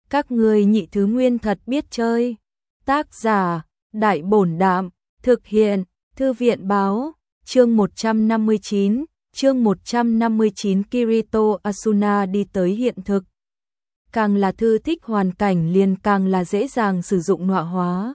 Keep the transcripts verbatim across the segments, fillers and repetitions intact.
Các ngươi nhị thứ nguyên thật biết chơi. Tác giả, Đại Bổn Đạm, thực hiện, Thư viện Báo, chương một trăm năm mươi chín, chương một trăm năm mươi chín Kirito Asuna đi tới hiện thực. Càng là thư thích hoàn cảnh liền càng là dễ dàng sử dụng nọa hóa.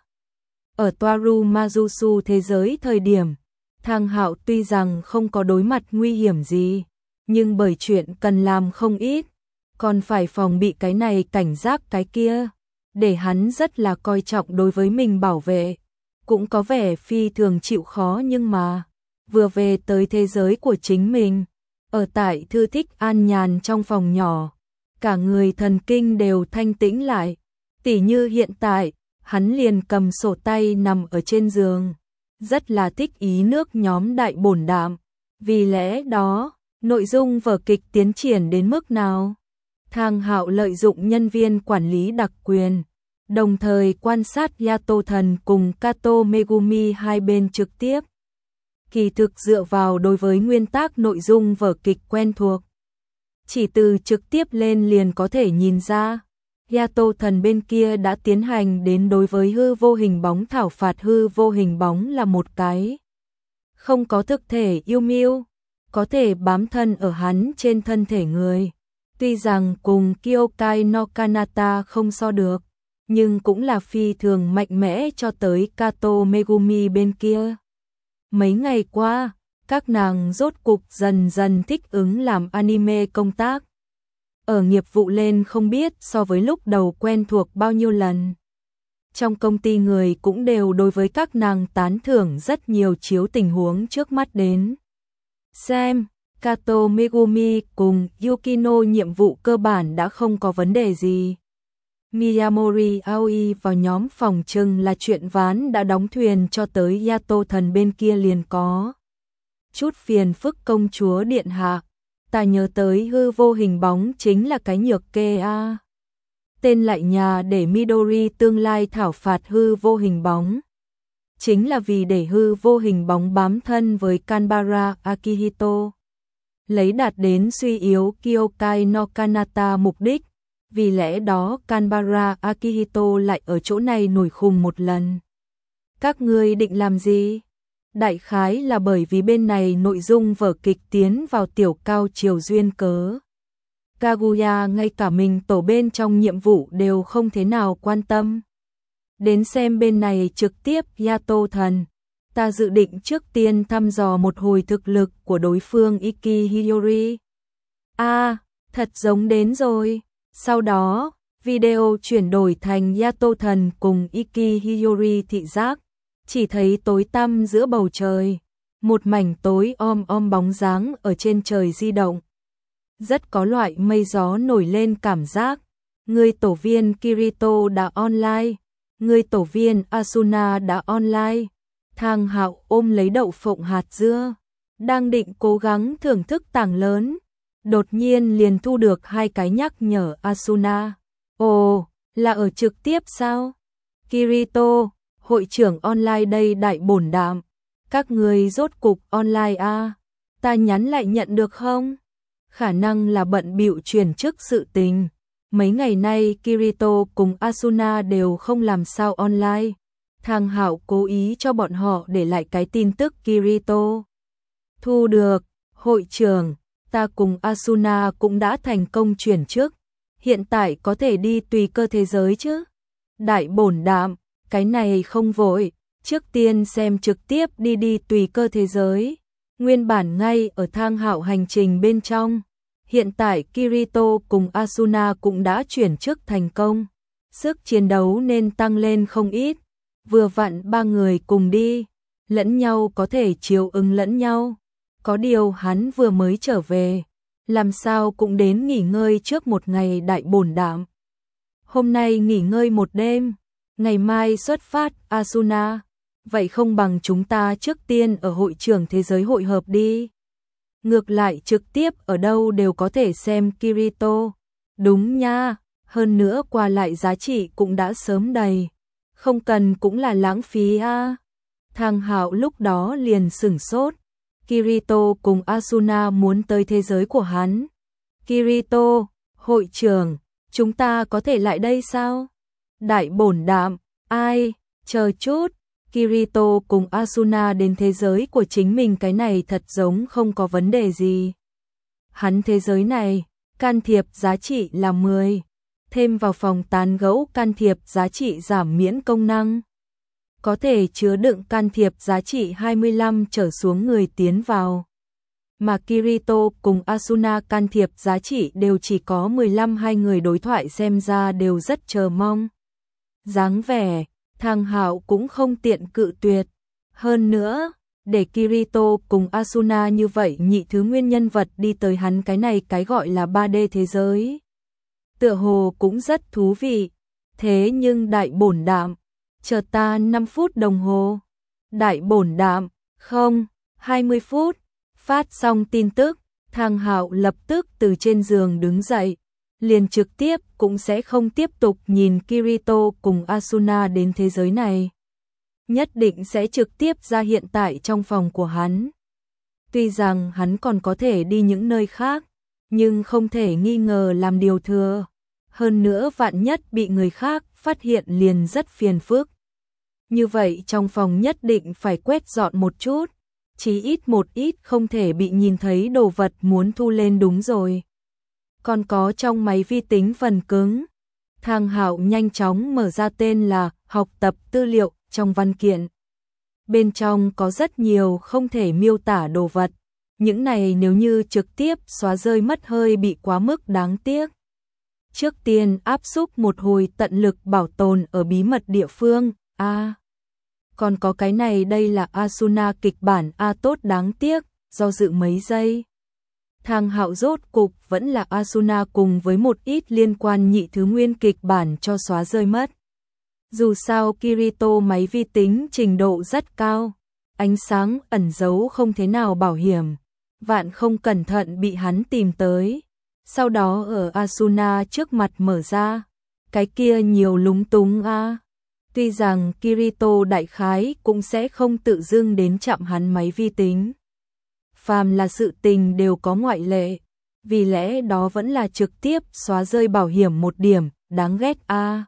Ở Toaru Majusu thế giới thời điểm, Thang Hạo tuy rằng không có đối mặt nguy hiểm gì, nhưng bởi chuyện cần làm không ít, còn phải phòng bị cái này cảnh giác cái kia, để hắn rất là coi trọng đối với mình bảo vệ, cũng có vẻ phi thường chịu khó nhưng mà, vừa về tới thế giới của chính mình, ở tại thư thích an nhàn trong phòng nhỏ, cả người thần kinh đều thanh tĩnh lại, tỉ như hiện tại, hắn liền cầm sổ tay nằm ở trên giường, rất là thích ý nước nhóm Đại Bổn Đạm, vì lẽ đó, nội dung vở kịch tiến triển đến mức nào? Thang Hạo lợi dụng nhân viên quản lý đặc quyền, đồng thời quan sát Yato Thần cùng Kato Megumi hai bên trực tiếp. Kỳ thực dựa vào đối với nguyên tắc nội dung vở kịch quen thuộc, chỉ từ trực tiếp lên liền có thể nhìn ra, Yato Thần bên kia đã tiến hành đến đối với hư vô hình bóng thảo phạt. Hư vô hình bóng là một cái không có thực thể yêu mưu, có thể bám thân ở hắn trên thân thể người. Tuy rằng cùng Kyokai no Kanata không so được, nhưng cũng là phi thường mạnh mẽ cho tới Kato Megumi bên kia. Mấy ngày qua, các nàng rốt cục dần dần thích ứng làm anime công tác. Ở nghiệp vụ lên không biết so với lúc đầu quen thuộc bao nhiêu lần. Trong công ty người cũng đều đối với các nàng tán thưởng rất nhiều chiếu tình huống trước mắt đến. Xem, Kato Megumi cùng Yukino nhiệm vụ cơ bản đã không có vấn đề gì. Miyamori Aoi vào nhóm phòng trừng là chuyện ván đã đóng thuyền cho tới Yato Thần bên kia liền có chút phiền phức. Công chúa điện hạ, ta nhớ tới hư vô hình bóng chính là cái nhược kê a. Tên lại nhà để Midori tương lai thảo phạt hư vô hình bóng. Chính là vì để hư vô hình bóng bám thân với Kanbara Akihito, lấy đạt đến suy yếu Kyokai no Kanata mục đích. Vì lẽ đó Kanbara Akihito lại ở chỗ này nổi khùng một lần. Các ngươi định làm gì? Đại khái là bởi vì bên này nội dung vở kịch tiến vào tiểu cao triều duyên cớ. Kaguya ngay cả mình tổ bên trong nhiệm vụ đều không thế nào quan tâm. Đến xem bên này trực tiếp Yato Thần. Ta dự định trước tiên thăm dò một hồi thực lực của đối phương Iki Hiyori. À, thật giống đến rồi. Sau đó, video chuyển đổi thành Yato Thần cùng Iki Hiyori thị giác. Chỉ thấy tối tăm giữa bầu trời. Một mảnh tối om om bóng dáng ở trên trời di động. Rất có loại mây gió nổi lên cảm giác. Người tổ viên Kirito đã online. Người tổ viên Asuna đã online. Thang Hạo ôm lấy đậu phộng hạt dưa, đang định cố gắng thưởng thức tảng lớn, đột nhiên liền thu được hai cái nhắc nhở Asuna. Ồ, là ở trực tiếp sao? Kirito, hội trưởng online đây. Đại Bổn Đạm, các người rốt cục online à? Ta nhắn lại nhận được không? Khả năng là bận bịu chuyển chức sự tình. Mấy ngày nay Kirito cùng Asuna đều không làm sao online. Thang Hạo cố ý cho bọn họ để lại cái tin tức Kirito. Thu được, hội trưởng, ta cùng Asuna cũng đã thành công chuyển chức. Hiện tại có thể đi tùy cơ thế giới chứ? Đại Bổn Đạm, cái này không vội, trước tiên xem trực tiếp đi đi tùy cơ thế giới. Nguyên bản ngay ở Thang Hạo hành trình bên trong. Hiện tại Kirito cùng Asuna cũng đã chuyển chức thành công. Sức chiến đấu nên tăng lên không ít. Vừa vặn ba người cùng đi, lẫn nhau có thể chiều ứng lẫn nhau. Có điều hắn vừa mới trở về, làm sao cũng đến nghỉ ngơi trước một ngày. Đại Bổn Đạm, hôm nay nghỉ ngơi một đêm, ngày mai xuất phát. Asuna, vậy không bằng chúng ta trước tiên ở hội trưởng thế giới hội hợp đi. Ngược lại trực tiếp ở đâu đều có thể xem Kirito. Đúng nha, hơn nữa qua lại giá trị cũng đã sớm đầy. Không cần cũng là lãng phí a. À. Thang Hạo lúc đó liền sửng sốt. Kirito cùng Asuna muốn tới thế giới của hắn. Kirito, hội trưởng, chúng ta có thể lại đây sao? Đại bổn đạm, ai, chờ chút, Kirito cùng Asuna đến thế giới của chính mình, cái này thật giống không có vấn đề gì. Hắn thế giới này, can thiệp giá trị là mười, thêm vào phòng tán gẫu can thiệp giá trị giảm miễn công năng. Có thể chứa đựng can thiệp giá trị hai mươi lăm trở xuống người tiến vào. Mà Kirito cùng Asuna can thiệp giá trị đều chỉ có mười lăm, hai người đối thoại xem ra đều rất chờ mong. Dáng vẻ, Thang Hạo cũng không tiện cự tuyệt. Hơn nữa, để Kirito cùng Asuna như vậy nhị thứ nguyên nhân vật đi tới hắn cái này cái gọi là ba D thế giới. Tựa hồ cũng rất thú vị. Thế nhưng đại bổn đạm, chờ ta năm phút đồng hồ. Đại bổn đạm, không, hai mươi phút. Phát xong tin tức, Thang Hạo lập tức từ trên giường đứng dậy, liền trực tiếp cũng sẽ không tiếp tục nhìn Kirito cùng Asuna đến thế giới này. Nhất định sẽ trực tiếp ra hiện tại trong phòng của hắn. Tuy rằng hắn còn có thể đi những nơi khác, nhưng không thể nghi ngờ làm điều thừa. Hơn nữa vạn nhất bị người khác phát hiện liền rất phiền phức. Như vậy trong phòng nhất định phải quét dọn một chút. Chí ít một ít không thể bị nhìn thấy đồ vật muốn thu lên đúng rồi. Còn có trong máy vi tính phần cứng. Thang Hạo nhanh chóng mở ra tên là học tập tư liệu trong văn kiện. Bên trong có rất nhiều không thể miêu tả đồ vật. Những này nếu như trực tiếp xóa rơi mất hơi bị quá mức đáng tiếc. Trước tiên áp xúc một hồi tận lực bảo tồn ở bí mật địa phương. A. À, còn có cái này đây là Asuna kịch bản A à, tốt đáng tiếc, do dự mấy giây. Thang Hạo rốt cục vẫn là Asuna cùng với một ít liên quan nhị thứ nguyên kịch bản cho xóa rơi mất. Dù sao Kirito máy vi tính trình độ rất cao, ánh sáng ẩn giấu không thế nào bảo hiểm, vạn không cẩn thận bị hắn tìm tới. Sau đó ở Asuna trước mặt mở ra, cái kia nhiều lúng túng a. À. Tuy rằng Kirito đại khái cũng sẽ không tự dưng đến chạm hắn máy vi tính. Phàm là sự tình đều có ngoại lệ, vì lẽ đó vẫn là trực tiếp xóa rơi bảo hiểm một điểm, đáng ghét a. À.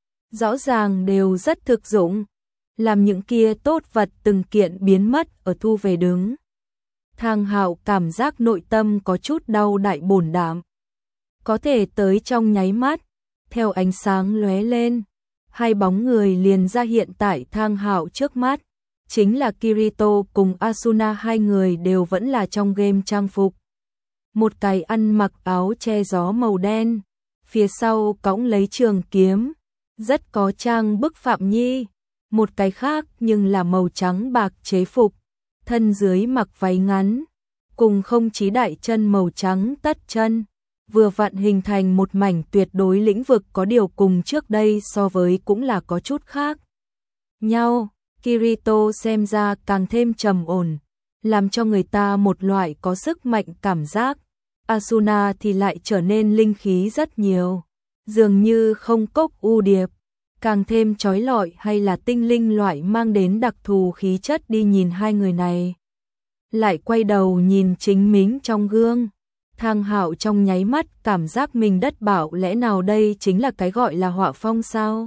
Rõ ràng đều rất thực dụng, làm những kia tốt vật từng kiện biến mất ở thu về đứng. Thang Hạo cảm giác nội tâm có chút đau đại bổn đạm. Có thể tới trong nháy mắt, theo ánh sáng lóe lên, hai bóng người liền ra hiện tại Thang Hạo trước mắt, chính là Kirito cùng Asuna, hai người đều vẫn là trong game trang phục. Một cái ăn mặc áo che gió màu đen, phía sau cõng lấy trường kiếm, rất có trang bức Phạm Nhi, một cái khác nhưng là màu trắng bạc chế phục, thân dưới mặc váy ngắn, cùng không chí đại chân màu trắng tất chân, vừa vặn hình thành một mảnh tuyệt đối lĩnh vực, có điều cùng trước đây so với cũng là có chút khác nhau. Kirito xem ra càng thêm trầm ổn, làm cho người ta một loại có sức mạnh cảm giác. Asuna thì lại trở nên linh khí rất nhiều, dường như không cốc u điệp, càng thêm chói lọi hay là tinh linh loại mang đến đặc thù khí chất. Đi nhìn hai người này, lại quay đầu nhìn chính mình trong gương. Thang Hạo trong nháy mắt cảm giác mình đất bảo, lẽ nào đây chính là cái gọi là họa phong sao?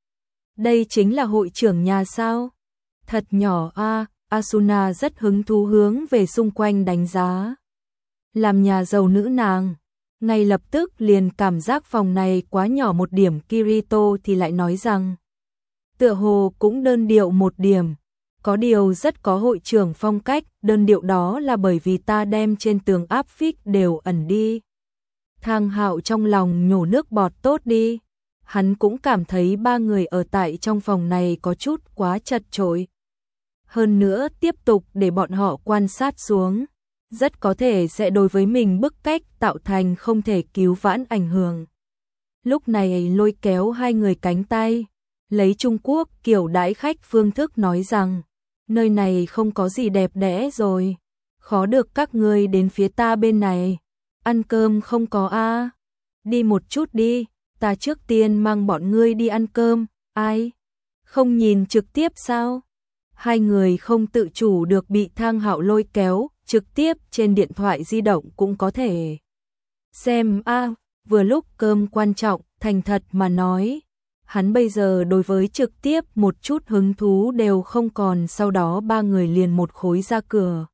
Đây chính là hội trưởng nhà sao? Thật nhỏ a. À, Asuna rất hứng thú hướng về xung quanh đánh giá. Làm nhà giàu nữ nàng, ngay lập tức liền cảm giác phòng này quá nhỏ một điểm. Kirito thì lại nói rằng, tựa hồ cũng đơn điệu một điểm, có điều rất có hội trưởng phong cách. Đơn điệu đó là bởi vì ta đem trên tường áp phích đều ẩn đi. Thang Hạo trong lòng nhổ nước bọt, tốt đi. Hắn cũng cảm thấy ba người ở tại trong phòng này có chút quá chật chội. Hơn nữa tiếp tục để bọn họ quan sát xuống, rất có thể sẽ đối với mình bức cách tạo thành không thể cứu vãn ảnh hưởng. Lúc này lôi kéo hai người cánh tay, lấy Trung Quốc kiểu đãi khách phương thức nói rằng, nơi này không có gì đẹp đẽ rồi, khó được các ngươi đến phía ta bên này. Ăn cơm không có a? À? Đi một chút đi, ta trước tiên mang bọn ngươi đi ăn cơm. Ai? Không nhìn trực tiếp sao? Hai người không tự chủ được bị Thang Hạo lôi kéo, trực tiếp trên điện thoại di động cũng có thể xem a. À, vừa lúc cơm quan trọng, thành thật mà nói. Hắn bây giờ đối với trực tiếp một chút hứng thú đều không còn, sau đó ba người liền một khối ra cửa.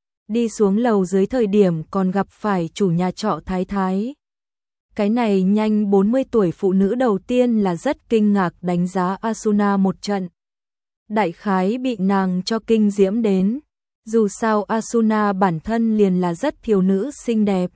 Đi xuống lầu dưới thời điểm còn gặp phải chủ nhà trọ Thái Thái. Cái này nhanh bốn mươi tuổi phụ nữ đầu tiên là rất kinh ngạc đánh giá Asuna một trận. Đại khái bị nàng cho kinh diễm đến. Dù sao Asuna bản thân liền là rất thiếu nữ xinh đẹp.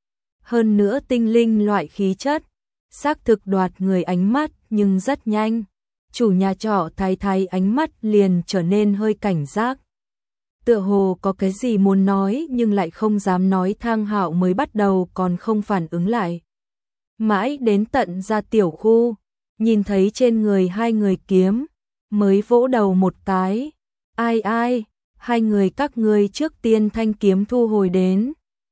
Hơn nữa tinh linh loại khí chất. Xác thực đoạt người ánh mắt nhưng rất nhanh. Chủ nhà trọ Thái Thái ánh mắt liền trở nên hơi cảnh giác. Tựa hồ có cái gì muốn nói nhưng lại không dám nói. Thang Hạo mới bắt đầu còn không phản ứng lại. Mãi đến tận ra tiểu khu, nhìn thấy trên người hai người kiếm, mới vỗ đầu một cái. Ai ai, hai người các ngươi trước tiên thanh kiếm thu hồi đến.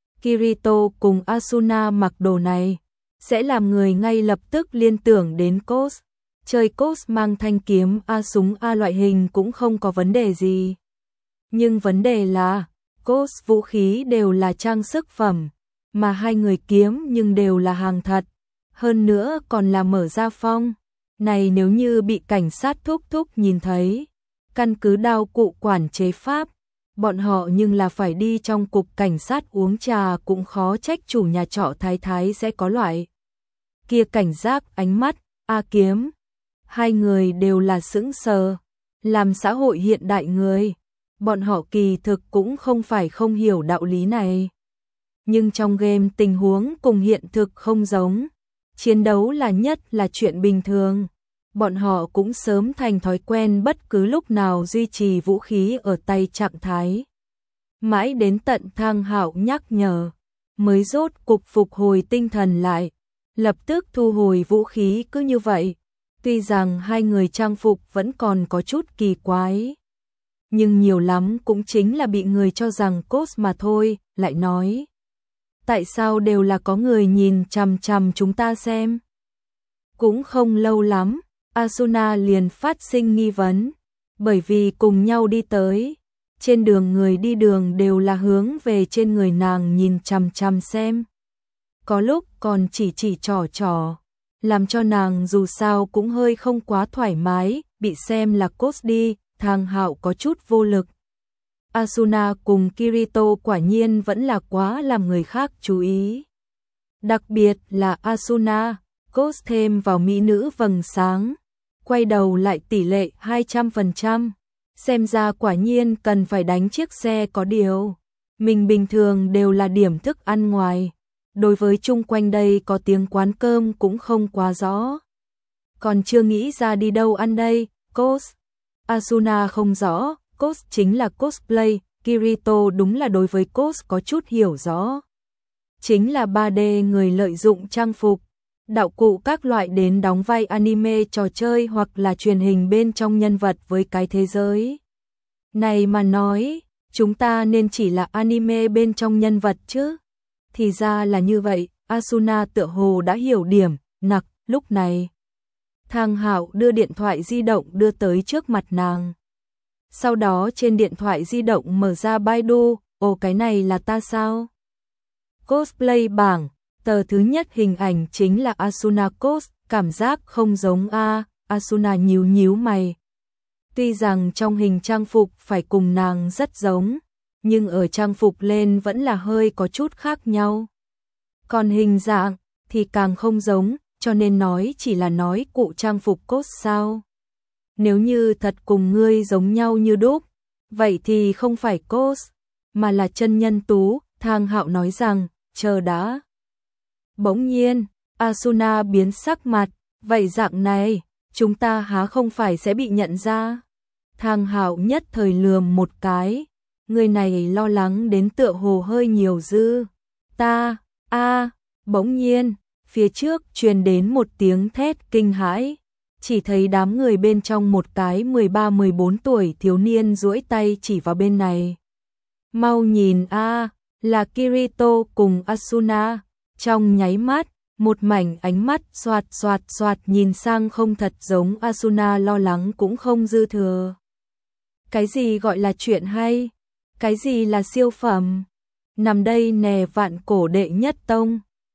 Kirito cùng Asuna mặc đồ này, sẽ làm người ngay lập tức liên tưởng đến Cos. Chơi Cos mang thanh kiếm A súng A loại hình cũng không có vấn đề gì. Nhưng vấn đề là, Cos vũ khí đều là trang sức phẩm, mà hai người kiếm nhưng đều là hàng thật. Hơn nữa còn là mở ra phong. Này nếu như bị cảnh sát thúc thúc nhìn thấy, căn cứ đao cụ quản chế pháp, bọn họ nhưng là phải đi trong cục cảnh sát uống trà, cũng khó trách chủ nhà trọ Thái Thái sẽ có loại kia cảnh giác ánh mắt. A kiếm, hai người đều là sững sờ. Làm xã hội hiện đại người, bọn họ kỳ thực cũng không phải không hiểu đạo lý này. Nhưng trong game tình huống cùng hiện thực không giống. Chiến đấu là nhất là chuyện bình thường. Bọn họ cũng sớm thành thói quen bất cứ lúc nào duy trì vũ khí ở tay trạng thái. Mãi đến tận Thang Hạo nhắc nhở, mới rốt cục phục hồi tinh thần lại, lập tức thu hồi vũ khí. Cứ như vậy, tuy rằng hai người trang phục vẫn còn có chút kỳ quái, nhưng nhiều lắm cũng chính là bị người cho rằng cos mà thôi. Lại nói, tại sao đều là có người nhìn chằm chằm chúng ta xem? Cũng không lâu lắm, Asuna liền phát sinh nghi vấn, bởi vì cùng nhau đi tới, trên đường người đi đường đều là hướng về trên người nàng nhìn chằm chằm xem. Có lúc còn chỉ chỉ trò trò, làm cho nàng dù sao cũng hơi không quá thoải mái, bị xem là cos đi. Thang Hạo có chút vô lực. Asuna cùng Kirito quả nhiên vẫn là quá làm người khác chú ý. Đặc biệt là Asuna, cos thêm vào mỹ nữ vầng sáng, quay đầu lại tỷ lệ hai trăm phần trăm. Xem ra quả nhiên cần phải đánh chiếc xe có điều. Mình bình thường đều là điểm thức ăn ngoài. Đối với chung quanh đây có tiếng quán cơm cũng không quá rõ. Còn chưa nghĩ ra đi đâu ăn đây, cos. Asuna không rõ, cos chính là cosplay. Kirito đúng là đối với cos có chút hiểu rõ. Chính là ba D người lợi dụng trang phục, đạo cụ các loại đến đóng vai anime, trò chơi hoặc là truyền hình bên trong nhân vật với cái thế giới này mà nói, chúng ta nên chỉ là anime bên trong nhân vật chứ. Thì ra là như vậy. Asuna tựa hồ đã hiểu điểm nặc. Lúc này, Thang Hạo đưa điện thoại di động đưa tới trước mặt nàng. Sau đó trên điện thoại di động mở ra Baidu. Ồ, cái này là ta sao? Cosplay bảng, tờ thứ nhất hình ảnh chính là Asuna cos, cảm giác không giống a. Asuna nhíu nhíu mày. Tuy rằng trong hình trang phục phải cùng nàng rất giống, nhưng ở trang phục lên vẫn là hơi có chút khác nhau. Còn hình dạng thì càng không giống, cho nên nói chỉ là nói cụ trang phục cos sao. Nếu như thật cùng ngươi giống nhau như đúc, vậy thì không phải cos, mà là chân nhân tú. Thang Hạo nói rằng, chờ đã. Bỗng nhiên, Asuna biến sắc mặt, vậy dạng này, chúng ta há không phải sẽ bị nhận ra? Thang Hạo nhất thời lườm một cái, người này lo lắng đến tựa hồ hơi nhiều dư. Ta, a, bỗng nhiên, phía trước truyền đến một tiếng thét kinh hãi, chỉ thấy đám người bên trong một cái mười ba mười bốn tuổi thiếu niên duỗi tay chỉ vào bên này. Mau nhìn a, là Kirito cùng Asuna. Trong nháy mắt, một mảnh ánh mắt xoạt xoạt xoạt nhìn sang không thật giống Asuna lo lắng cũng không dư thừa. Cái gì gọi là chuyện hay? Cái gì là siêu phẩm? Nằm đây nè vạn cổ đệ nhất tông,